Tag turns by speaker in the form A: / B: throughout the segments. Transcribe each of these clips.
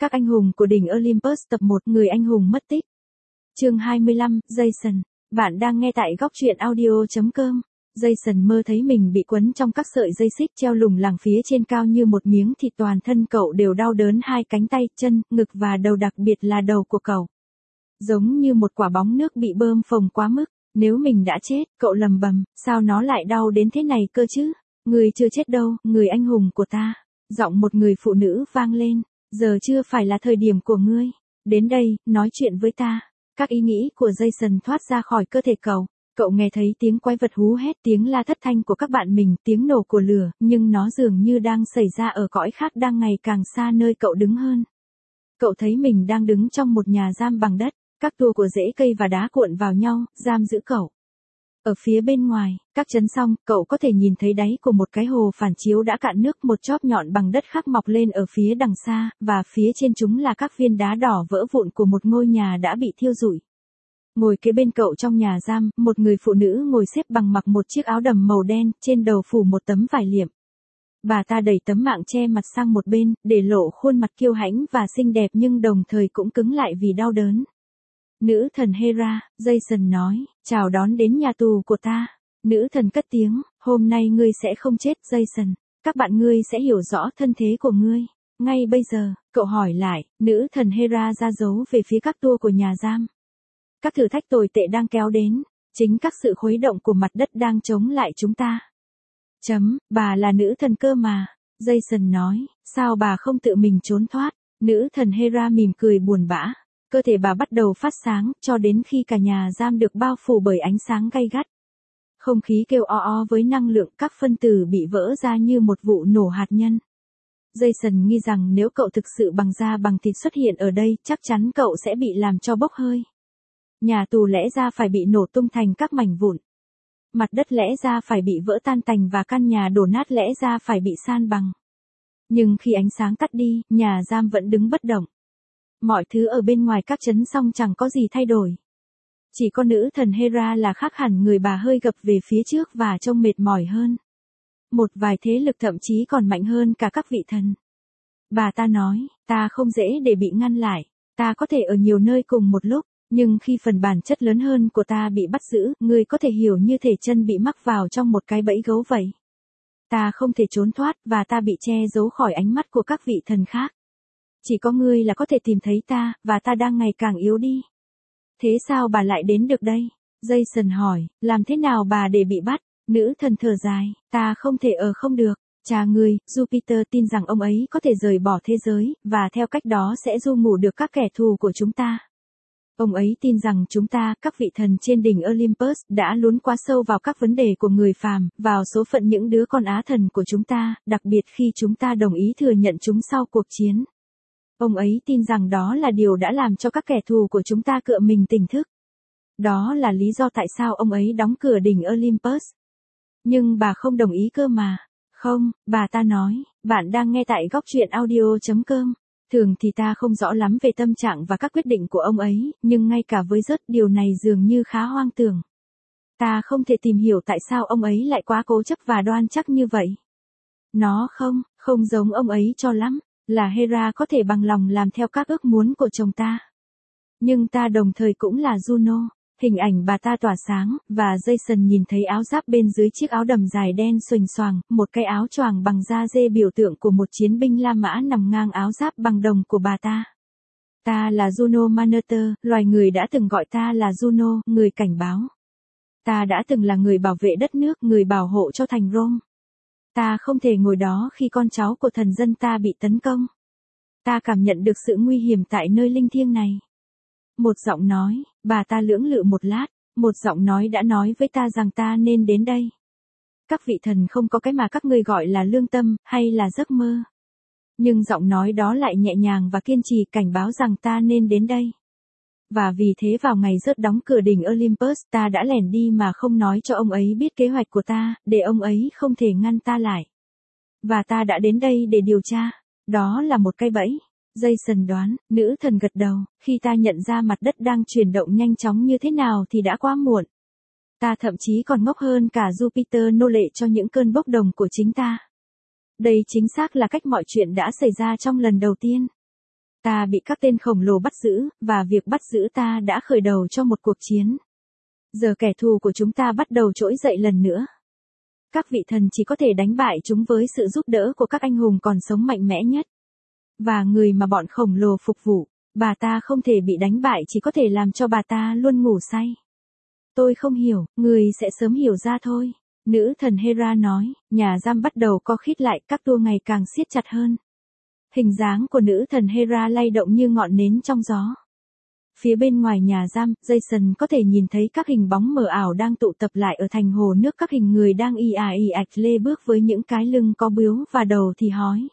A: Các anh hùng của đỉnh Olympus tập 1, người anh hùng mất tích. Chương 25, Jason. Bạn đang nghe tại góc truyện audio.com. Jason mơ thấy mình bị quấn trong các sợi dây xích treo lủng lẳng phía trên cao như một miếng thịt, toàn thân cậu đều đau đớn, hai cánh tay, chân, ngực và đầu, đặc biệt là đầu của cậu. Giống như một quả bóng nước bị bơm phồng quá mức. Nếu mình đã chết, cậu lầm bầm, sao nó lại đau đến thế này cơ chứ? Người chưa chết đâu, người anh hùng của ta. Giọng một người phụ nữ vang lên. Giờ chưa phải là thời điểm của ngươi. Đến đây, nói chuyện với ta. Các ý nghĩ của Jason thoát ra khỏi cơ thể cậu. Cậu nghe thấy tiếng quái vật hú hét, tiếng la thất thanh của các bạn mình, tiếng nổ của lửa, nhưng nó dường như đang xảy ra ở cõi khác, đang ngày càng xa nơi cậu đứng hơn. Cậu thấy mình đang đứng trong một nhà giam bằng đất, các tua của rễ cây và đá cuộn vào nhau, giam giữ cậu. Ở phía bên ngoài, các chấn xong, cậu có thể nhìn thấy đáy của một cái hồ phản chiếu đã cạn nước, một chóp nhọn bằng đất khác mọc lên ở phía đằng xa, và phía trên chúng là các viên đá đỏ vỡ vụn của một ngôi nhà đã bị thiêu rụi. Ngồi kế bên cậu trong nhà giam, một người phụ nữ ngồi xếp bằng, mặc một chiếc áo đầm màu đen, trên đầu phủ một tấm vải liệm. Bà ta đẩy tấm mạng che mặt sang một bên, để lộ khuôn mặt kiêu hãnh và xinh đẹp, nhưng đồng thời cũng cứng lại vì đau đớn. Nữ thần Hera, Jason nói, chào đón đến nhà tù của ta. Nữ thần cất tiếng, hôm nay ngươi sẽ không chết, Jason. Các bạn ngươi sẽ hiểu rõ thân thế của ngươi. Ngay bây giờ, cậu hỏi lại, nữ thần Hera ra dấu về phía các tua của nhà giam. Các thử thách tồi tệ đang kéo đến, chính các sự khuấy động của mặt đất đang chống lại chúng ta. Bà là nữ thần cơ mà. Jason nói, sao bà không tự mình trốn thoát? Nữ thần Hera mỉm cười buồn bã. Cơ thể bà bắt đầu phát sáng, cho đến khi cả nhà giam được bao phủ bởi ánh sáng gay gắt. Không khí kêu o o với năng lượng, các phân tử bị vỡ ra như một vụ nổ hạt nhân. Jason nghi rằng nếu cậu thực sự bằng da bằng thịt xuất hiện ở đây, chắc chắn cậu sẽ bị làm cho bốc hơi. Nhà tù lẽ ra phải bị nổ tung thành các mảnh vụn. Mặt đất lẽ ra phải bị vỡ tan tành và căn nhà đổ nát lẽ ra phải bị san bằng. Nhưng khi ánh sáng tắt đi, nhà giam vẫn đứng bất động. Mọi thứ ở bên ngoài các chấn xong chẳng có gì thay đổi. Chỉ có nữ thần Hera là khác hẳn, người bà hơi gập về phía trước và trông mệt mỏi hơn. Một vài thế lực thậm chí còn mạnh hơn cả các vị thần. Bà ta nói, ta không dễ để bị ngăn lại. Ta có thể ở nhiều nơi cùng một lúc, nhưng khi phần bản chất lớn hơn của ta bị bắt giữ, ngươi có thể hiểu như thể chân bị mắc vào trong một cái bẫy gấu vậy. Ta không thể trốn thoát, và ta bị che giấu khỏi ánh mắt của các vị thần khác. Chỉ có ngươi là có thể tìm thấy ta, và ta đang ngày càng yếu đi. Thế sao bà lại đến được đây? Jason hỏi, làm thế nào bà để bị bắt? Nữ thần thở dài, ta không thể ở không được. Cha ngươi, Jupiter tin rằng ông ấy có thể rời bỏ thế giới, và theo cách đó sẽ du ngủ được các kẻ thù của chúng ta. Ông ấy tin rằng chúng ta, các vị thần trên đỉnh Olympus, đã lún quá sâu vào các vấn đề của người phàm, vào số phận những đứa con á thần của chúng ta, đặc biệt khi chúng ta đồng ý thừa nhận chúng sau cuộc chiến. Ông ấy tin rằng đó là điều đã làm cho các kẻ thù của chúng ta cựa mình tỉnh thức. Đó là lý do tại sao ông ấy đóng cửa đỉnh Olympus. Nhưng bà không đồng ý cơ mà. Không, bà ta nói, bạn đang nghe tại góc truyện audio.com. Thường thì ta không rõ lắm về tâm trạng và các quyết định của ông ấy, nhưng ngay cả với Rớt, điều này dường như khá hoang tưởng. Ta không thể tìm hiểu tại sao ông ấy lại quá cố chấp và đoan chắc như vậy. Nó không giống ông ấy cho lắm. Là Hera có thể bằng lòng làm theo các ước muốn của chồng ta. Nhưng ta đồng thời cũng là Juno. Hình ảnh bà ta tỏa sáng, và Jason nhìn thấy áo giáp bên dưới chiếc áo đầm dài đen xuềnh xoàng, một cái áo choàng bằng da dê biểu tượng của một chiến binh La Mã nằm ngang áo giáp bằng đồng của bà ta. Ta là Juno Maneter, loài người đã từng gọi ta là Juno, người cảnh báo. Ta đã từng là người bảo vệ đất nước, người bảo hộ cho thành Rome. Ta không thể ngồi đó khi con cháu của thần dân ta bị tấn công. Ta cảm nhận được sự nguy hiểm tại nơi linh thiêng này. Một giọng nói, bà ta lưỡng lự một lát, một giọng nói đã nói với ta rằng ta nên đến đây. Các vị thần không có cái mà các ngươi gọi là lương tâm, hay là giấc mơ. Nhưng giọng nói đó lại nhẹ nhàng và kiên trì, cảnh báo rằng ta nên đến đây. Và vì thế vào ngày Rớt đóng cửa đỉnh Olympus, ta đã lẻn đi mà không nói cho ông ấy biết kế hoạch của ta, để ông ấy không thể ngăn ta lại. Và ta đã đến đây để điều tra. Đó là một cái bẫy. Jason đoán, nữ thần gật đầu, khi ta nhận ra mặt đất đang chuyển động nhanh chóng như thế nào thì đã quá muộn. Ta thậm chí còn ngốc hơn cả Jupiter nô lệ cho những cơn bốc đồng của chính ta. Đây chính xác là cách mọi chuyện đã xảy ra trong lần đầu tiên. Ta bị các tên khổng lồ bắt giữ, và việc bắt giữ ta đã khởi đầu cho một cuộc chiến. Giờ kẻ thù của chúng ta bắt đầu trỗi dậy lần nữa. Các vị thần chỉ có thể đánh bại chúng với sự giúp đỡ của các anh hùng còn sống mạnh mẽ nhất. Và người mà bọn khổng lồ phục vụ, bà ta không thể bị đánh bại, chỉ có thể làm cho bà ta luôn ngủ say. Tôi không hiểu, người sẽ sớm hiểu ra thôi. Nữ thần Hera nói, nhà giam bắt đầu co khít lại, các tua ngày càng siết chặt hơn. Hình dáng của nữ thần Hera lay động như ngọn nến trong gió. Phía bên ngoài nhà giam, Jason có thể nhìn thấy các hình bóng mờ ảo đang tụ tập lại ở thành hồ nước, các hình người đang ì ạch lê bước với những cái lưng có bướu và đầu thì hói.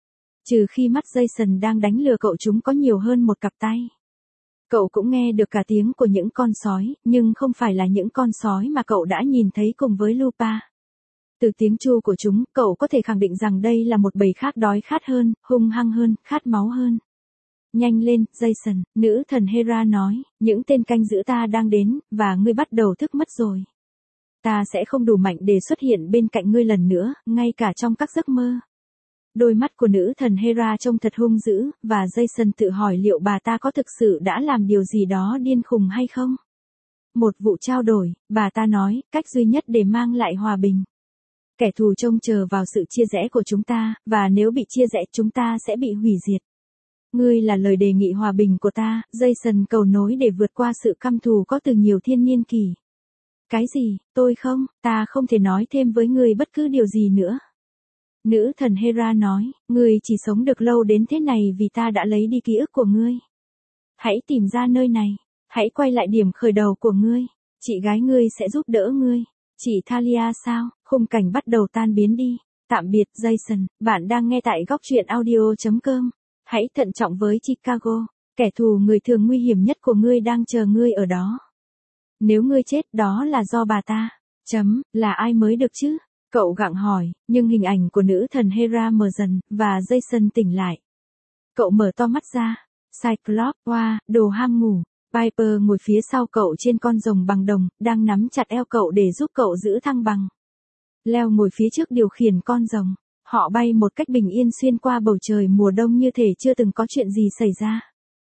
A: Trừ khi mắt Jason đang đánh lừa cậu, chúng có nhiều hơn một cặp tay. Cậu cũng nghe được cả tiếng của những con sói, nhưng không phải là những con sói mà cậu đã nhìn thấy cùng với Lupa. Từ tiếng tru của chúng, cậu có thể khẳng định rằng đây là một bầy khác đói khát hơn, hung hăng hơn, khát máu hơn. Nhanh lên, Jason, nữ thần Hera nói, những tên canh giữ ta đang đến, và ngươi bắt đầu thức mất rồi. Ta sẽ không đủ mạnh để xuất hiện bên cạnh ngươi lần nữa, ngay cả trong các giấc mơ. Đôi mắt của nữ thần Hera trông thật hung dữ, và Jason tự hỏi liệu bà ta có thực sự đã làm điều gì đó điên khùng hay không. Một vụ trao đổi, bà ta nói, cách duy nhất để mang lại hòa bình. Kẻ thù trông chờ vào sự chia rẽ của chúng ta, và nếu bị chia rẽ chúng ta sẽ bị hủy diệt. Ngươi là lời đề nghị hòa bình của ta, Jason cầu nối để vượt qua sự căm thù có từ nhiều thiên niên kỷ. Cái gì, tôi không, ta không thể nói thêm với ngươi bất cứ điều gì nữa. Nữ thần Hera nói, ngươi chỉ sống được lâu đến thế này vì ta đã lấy đi ký ức của ngươi. Hãy tìm ra nơi này, hãy quay lại điểm khởi đầu của ngươi, chị gái ngươi sẽ giúp đỡ ngươi. Chị Thalia sao, khung cảnh bắt đầu tan biến đi. Tạm biệt Jason, bạn đang nghe tại góc truyện audio.com. Hãy thận trọng với Chicago, kẻ thù người thường nguy hiểm nhất của ngươi đang chờ ngươi ở đó. Nếu ngươi chết đó là do bà ta. Là ai mới được chứ? Cậu gặng hỏi, nhưng hình ảnh của nữ thần Hera mờ dần, và Jason tỉnh lại. Cậu mở to mắt ra. Cyclops, đồ ham ngủ. Piper ngồi phía sau cậu trên con rồng bằng đồng, đang nắm chặt eo cậu để giúp cậu giữ thăng bằng. Leo ngồi phía trước điều khiển con rồng. Họ bay một cách bình yên xuyên qua bầu trời mùa đông như thể chưa từng có chuyện gì xảy ra.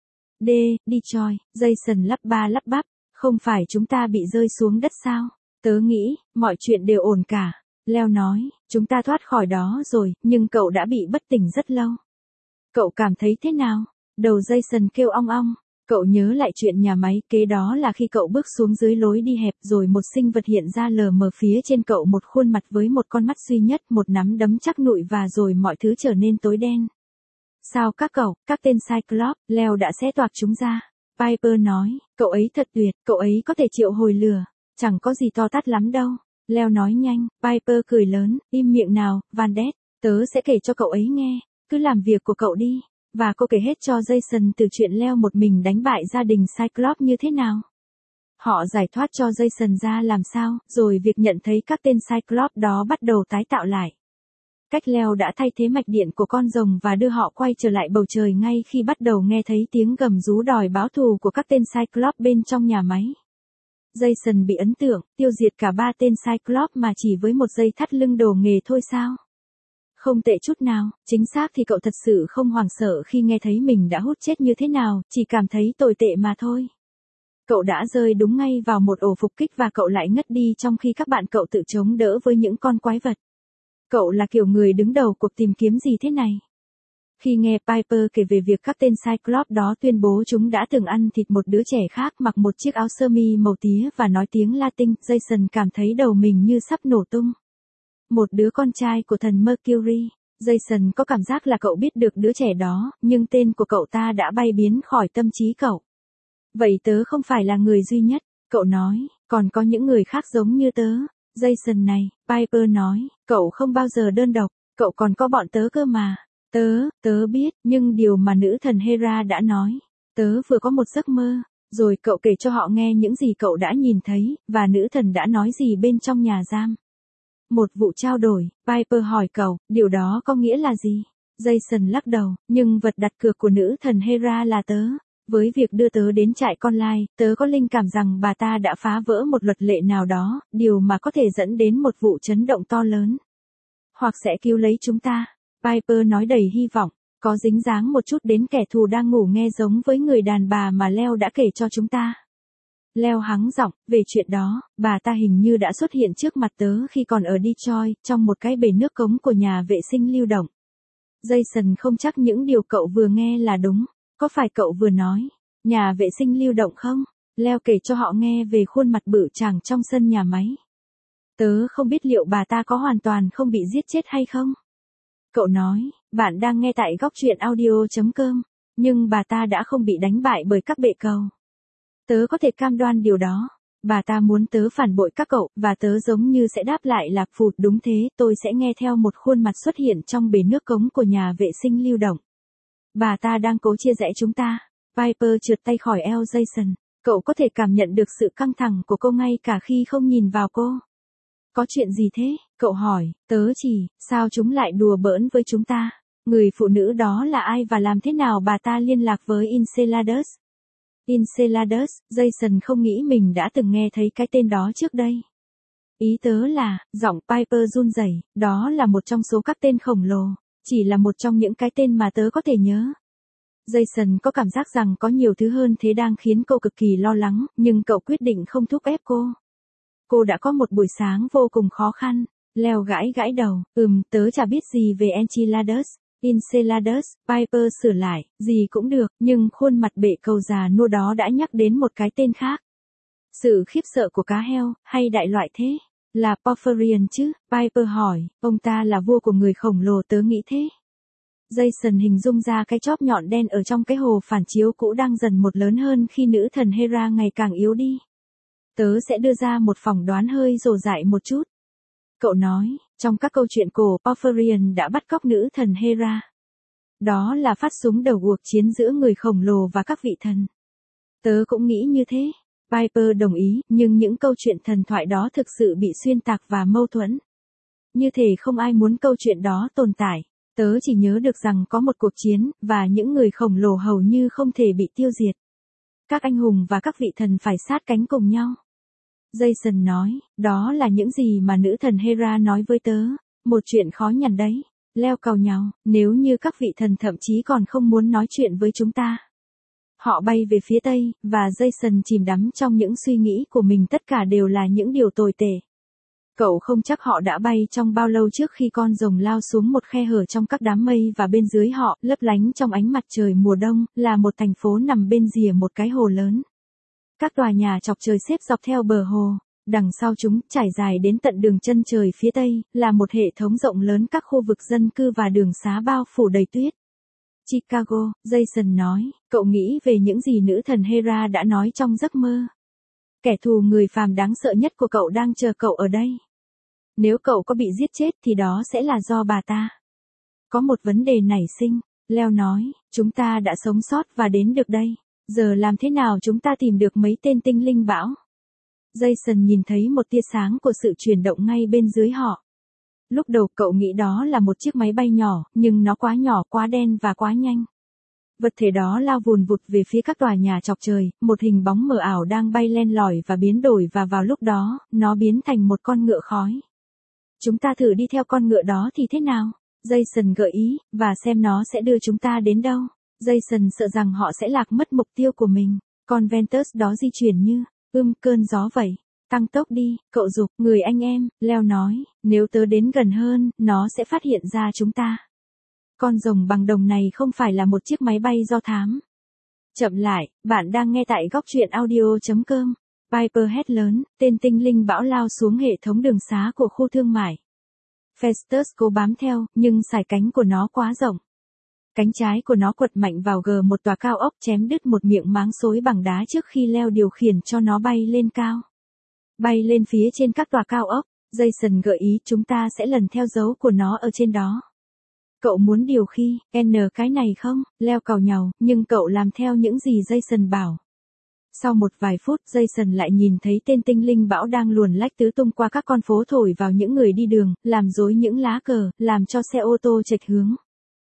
A: Đi Troy, Jason lắp ba lắp bắp, không phải chúng ta bị rơi xuống đất sao? Tớ nghĩ, mọi chuyện đều ổn cả. Leo nói, chúng ta thoát khỏi đó rồi, nhưng cậu đã bị bất tỉnh rất lâu. Cậu cảm thấy thế nào? Đầu Jason kêu ong ong. Cậu nhớ lại chuyện nhà máy, kế đó là khi cậu bước xuống dưới lối đi hẹp rồi một sinh vật hiện ra lờ mờ phía trên cậu, một khuôn mặt với một con mắt duy nhất, một nắm đấm chắc nụi và rồi mọi thứ trở nên tối đen. Sao các tên Cyclops, Leo đã xé toạc chúng ra. Piper nói, cậu ấy thật tuyệt, cậu ấy có thể triệu hồi lửa, chẳng có gì to tát lắm đâu. Leo nói nhanh, Piper cười lớn, im miệng nào, Vandet, tớ sẽ kể cho cậu ấy nghe, cứ làm việc của cậu đi. Và cô kể hết cho Jason từ chuyện Leo một mình đánh bại gia đình Cyclops như thế nào. Họ giải thoát cho Jason ra làm sao, rồi việc nhận thấy các tên Cyclops đó bắt đầu tái tạo lại. Cách Leo đã thay thế mạch điện của con rồng và đưa họ quay trở lại bầu trời ngay khi bắt đầu nghe thấy tiếng gầm rú đòi báo thù của các tên Cyclops bên trong nhà máy. Jason bị ấn tượng, tiêu diệt cả 3 tên Cyclops mà chỉ với một dây thắt lưng đồ nghề thôi sao? Không tệ chút nào, chính xác thì cậu thật sự không hoảng sợ khi nghe thấy mình đã hút chết như thế nào, chỉ cảm thấy tồi tệ mà thôi. Cậu đã rơi đúng ngay vào một ổ phục kích và cậu lại ngất đi trong khi các bạn cậu tự chống đỡ với những con quái vật. Cậu là kiểu người đứng đầu cuộc tìm kiếm gì thế này? Khi nghe Piper kể về việc các tên Cyclops đó tuyên bố chúng đã từng ăn thịt một đứa trẻ khác mặc một chiếc áo sơ mi màu tía và nói tiếng Latin, Jason cảm thấy đầu mình như sắp nổ tung. Một đứa con trai của thần Mercury. Jason có cảm giác là cậu biết được đứa trẻ đó, nhưng tên của cậu ta đã bay biến khỏi tâm trí cậu. Vậy tớ không phải là người duy nhất, cậu nói, còn có những người khác giống như tớ. Jason này, Piper nói, cậu không bao giờ đơn độc, cậu còn có bọn tớ cơ mà. Tớ biết, nhưng điều mà nữ thần Hera đã nói, tớ vừa có một giấc mơ, rồi cậu kể cho họ nghe những gì cậu đã nhìn thấy, và nữ thần đã nói gì bên trong nhà giam. Một vụ trao đổi, Piper hỏi cậu, điều đó có nghĩa là gì? Jason lắc đầu, nhưng vật đặt cược của nữ thần Hera là tớ. Với việc đưa tớ đến trại con lai, tớ có linh cảm rằng bà ta đã phá vỡ một luật lệ nào đó, điều mà có thể dẫn đến một vụ chấn động to lớn. Hoặc sẽ cứu lấy chúng ta. Piper nói đầy hy vọng. Có dính dáng một chút đến kẻ thù đang ngủ nghe giống với người đàn bà mà Leo đã kể cho chúng ta. Leo hắng giọng, về chuyện đó, bà ta hình như đã xuất hiện trước mặt tớ khi còn ở Detroit, trong một cái bể nước cống của nhà vệ sinh lưu động. Jason không chắc những điều cậu vừa nghe là đúng. Có phải cậu vừa nói, nhà vệ sinh lưu động không? Leo kể cho họ nghe về khuôn mặt bự chàng trong sân nhà máy. Tớ không biết liệu bà ta có hoàn toàn không bị giết chết hay không. Cậu nói, bạn đang nghe tại góc truyện audio.com, nhưng bà ta đã không bị đánh bại bởi các bệ cầu. Tớ có thể cam đoan điều đó. Bà ta muốn tớ phản bội các cậu, và tớ giống như sẽ đáp lại là phụt đúng thế, tôi sẽ nghe theo một khuôn mặt xuất hiện trong bể nước cống của nhà vệ sinh lưu động. Bà ta đang cố chia rẽ chúng ta. Piper trượt tay khỏi eo Jason. Cậu có thể cảm nhận được sự căng thẳng của cô ngay cả khi không nhìn vào cô. Có chuyện gì thế? Cậu hỏi, tớ chỉ, sao chúng lại đùa bỡn với chúng ta? Người phụ nữ đó là ai và làm thế nào bà ta liên lạc với Enceladus? Enceladus, Jason không nghĩ mình đã từng nghe thấy cái tên đó trước đây. Ý tớ là, giọng Piper run rẩy, đó là một trong số các tên khổng lồ, chỉ là một trong những cái tên mà tớ có thể nhớ. Jason có cảm giác rằng có nhiều thứ hơn thế đang khiến cô cực kỳ lo lắng, nhưng cậu quyết định không thúc ép cô. Cô đã có một buổi sáng vô cùng khó khăn. Leo gãi gãi đầu, tớ chả biết gì về Enceladus. Enceladus, Piper sửa lại, gì cũng được, nhưng khuôn mặt bệ cầu già nua đó đã nhắc đến một cái tên khác. Sự khiếp sợ của cá heo, hay đại loại thế? Là Porphyrion chứ? Piper hỏi, ông ta là vua của người khổng lồ tớ nghĩ thế. Jason hình dung ra cái chóp nhọn đen ở trong cái hồ phản chiếu cũ đang dần một lớn hơn khi nữ thần Hera ngày càng yếu đi. Tớ sẽ đưa ra một phỏng đoán hơi rồ dại một chút. Cậu nói, trong các câu chuyện cổ, Porphyrion đã bắt cóc nữ thần Hera. Đó là phát súng đầu cuộc chiến giữa người khổng lồ và các vị thần. Tớ cũng nghĩ như thế. Piper đồng ý, nhưng những câu chuyện thần thoại đó thực sự bị xuyên tạc và mâu thuẫn. Như thể không ai muốn câu chuyện đó tồn tại. Tớ chỉ nhớ được rằng có một cuộc chiến, và những người khổng lồ hầu như không thể bị tiêu diệt. Các anh hùng và các vị thần phải sát cánh cùng nhau. Jason nói, đó là những gì mà nữ thần Hera nói với tớ, một chuyện khó nhằn đấy. Leo càu nhàu, nếu như các vị thần thậm chí còn không muốn nói chuyện với chúng ta. Họ bay về phía tây, và Jason chìm đắm trong những suy nghĩ của mình, tất cả đều là những điều tồi tệ. Cậu không chắc họ đã bay trong bao lâu trước khi con rồng lao xuống một khe hở trong các đám mây và bên dưới họ, lấp lánh trong ánh mặt trời mùa đông, là một thành phố nằm bên rìa một cái hồ lớn. Các tòa nhà chọc trời xếp dọc theo bờ hồ, đằng sau chúng, trải dài đến tận đường chân trời phía tây, là một hệ thống rộng lớn các khu vực dân cư và đường xá bao phủ đầy tuyết. Chicago, Jason nói, cậu nghĩ về những gì nữ thần Hera đã nói trong giấc mơ. Kẻ thù người phàm đáng sợ nhất của cậu đang chờ cậu ở đây. Nếu cậu có bị giết chết thì đó sẽ là do bà ta. Có một vấn đề nảy sinh, Leo nói, chúng ta đã sống sót và đến được đây. Giờ làm thế nào chúng ta tìm được mấy tên tinh linh bão? Jason nhìn thấy một tia sáng của sự chuyển động ngay bên dưới họ. Lúc đầu cậu nghĩ đó là một chiếc máy bay nhỏ, nhưng nó quá nhỏ, quá đen và quá nhanh. Vật thể đó lao vùn vụt về phía các tòa nhà chọc trời, một hình bóng mờ ảo đang bay len lỏi và biến đổi, và vào lúc đó, nó biến thành một con ngựa khói. Chúng ta thử đi theo con ngựa đó thì thế nào? Jason gợi ý, và xem nó sẽ đưa chúng ta đến đâu. Jason sợ rằng họ sẽ lạc mất mục tiêu của mình. Con Ventus đó di chuyển như, cơn gió vậy. Tăng tốc đi, cậu giục, người anh em, Leo nói, nếu tớ đến gần hơn, nó sẽ phát hiện ra chúng ta. Con rồng bằng đồng này không phải là một chiếc máy bay do thám. Chậm lại, bạn đang nghe tại góc truyện audio.com. Piper hét lớn, tên tinh linh bão lao xuống hệ thống đường xá của khu thương mại. Festus cố bám theo, nhưng sải cánh của nó quá rộng. Cánh trái của nó quật mạnh vào một tòa cao ốc, chém đứt một miệng máng xối bằng đá trước khi Leo điều khiển cho nó bay lên cao. Bay lên phía trên các tòa cao ốc, Jason gợi ý chúng ta sẽ lần theo dấu của nó ở trên đó. Cậu muốn điều khi, cái này không? Leo càu nhàu, nhưng cậu làm theo những gì Jason bảo. Sau một vài phút, Jason lại nhìn thấy tên tinh linh bão đang luồn lách tứ tung qua các con phố, thổi vào những người đi đường, làm rối những lá cờ, làm cho xe ô tô chệch hướng.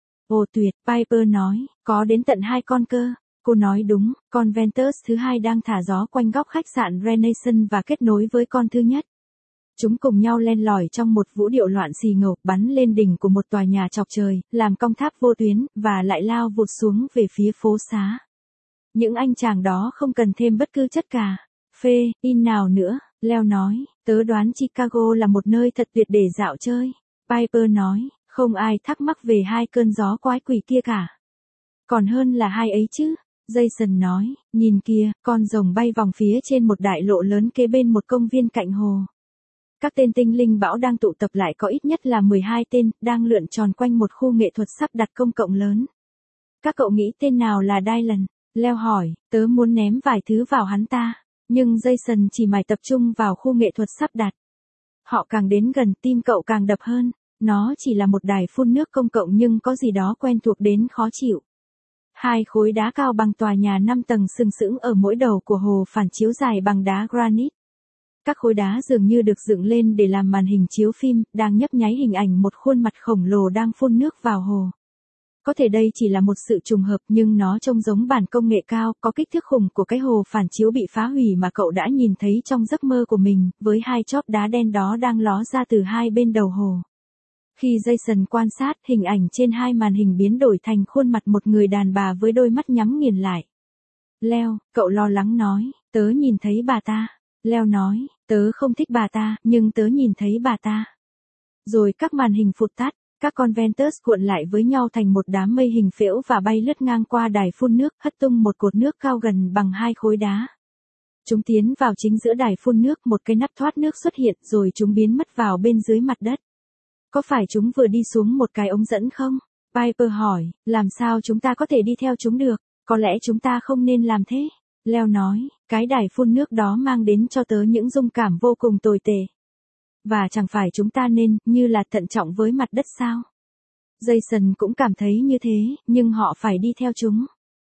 A: Ồ tuyệt, Piper nói, có đến tận 2 con cơ. Cô nói đúng, con Ventus thứ hai đang thả gió quanh góc khách sạn Renaissance và kết nối với con thứ nhất. Chúng cùng nhau len lỏi trong một vũ điệu loạn xì ngầu, bắn lên đỉnh của một tòa nhà chọc trời, làm cong tháp vô tuyến, và lại lao vụt xuống về phía phố xá. Những anh chàng đó không cần thêm bất cứ chất cả. Phê, in nào nữa, Leo nói, tớ đoán Chicago là một nơi thật tuyệt để dạo chơi. Piper nói, không ai thắc mắc về hai cơn gió quái quỷ kia cả. Còn hơn là hai ấy chứ. Jason nói, nhìn kìa, con rồng bay vòng phía trên một đại lộ lớn kế bên một công viên cạnh hồ. Các tên tinh linh bão đang tụ tập lại, có ít nhất là 12 tên, đang lượn tròn quanh một khu nghệ thuật sắp đặt công cộng lớn. Các cậu nghĩ tên nào là Dylan? Leo hỏi, tớ muốn ném vài thứ vào hắn ta. Nhưng Jason chỉ mải tập trung vào khu nghệ thuật sắp đặt. Họ càng đến gần, tim cậu càng đập hơn. Nó chỉ là một đài phun nước công cộng nhưng có gì đó quen thuộc đến khó chịu. Hai khối đá cao bằng tòa nhà 5 tầng sừng sững ở mỗi đầu của hồ phản chiếu dài bằng đá granite. Các khối đá dường như được dựng lên để làm màn hình chiếu phim, đang nhấp nháy hình ảnh một khuôn mặt khổng lồ đang phun nước vào hồ. Có thể đây chỉ là một sự trùng hợp nhưng nó trông giống bản công nghệ cao, có kích thước khủng của cái hồ phản chiếu bị phá hủy mà cậu đã nhìn thấy trong giấc mơ của mình, với hai chóp đá đen đó đang ló ra từ hai bên đầu hồ. Khi Jason quan sát, hình ảnh trên hai màn hình biến đổi thành khuôn mặt một người đàn bà với đôi mắt nhắm nghiền lại. Leo, cậu lo lắng nói, tớ nhìn thấy bà ta. Leo nói, tớ không thích bà ta, nhưng tớ nhìn thấy bà ta. Rồi các màn hình phụt tắt, các con Ventus cuộn lại với nhau thành một đám mây hình phễu và bay lướt ngang qua đài phun nước, hất tung một cột nước cao gần bằng hai khối đá. Chúng tiến vào chính giữa đài phun nước, một cái nắp thoát nước xuất hiện rồi chúng biến mất vào bên dưới mặt đất. Có phải chúng vừa đi xuống một cái ống dẫn không? Piper hỏi, làm sao chúng ta có thể đi theo chúng được? Có lẽ chúng ta không nên làm thế. Leo nói, cái đài phun nước đó mang đến cho tớ những dung cảm vô cùng tồi tệ. Và chẳng phải chúng ta nên, như là thận trọng với mặt đất sao? Jason cũng cảm thấy như thế, nhưng họ phải đi theo chúng.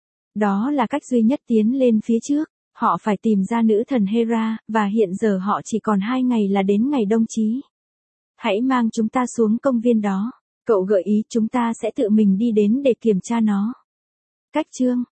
A: Đó là cách duy nhất tiến lên phía trước. Họ phải tìm ra nữ thần Hera, và hiện giờ họ chỉ còn 2 ngày là đến ngày đông chí. Hãy mang chúng ta xuống công viên đó. Cậu gợi ý chúng ta sẽ tự mình đi đến để kiểm tra nó. Cách chương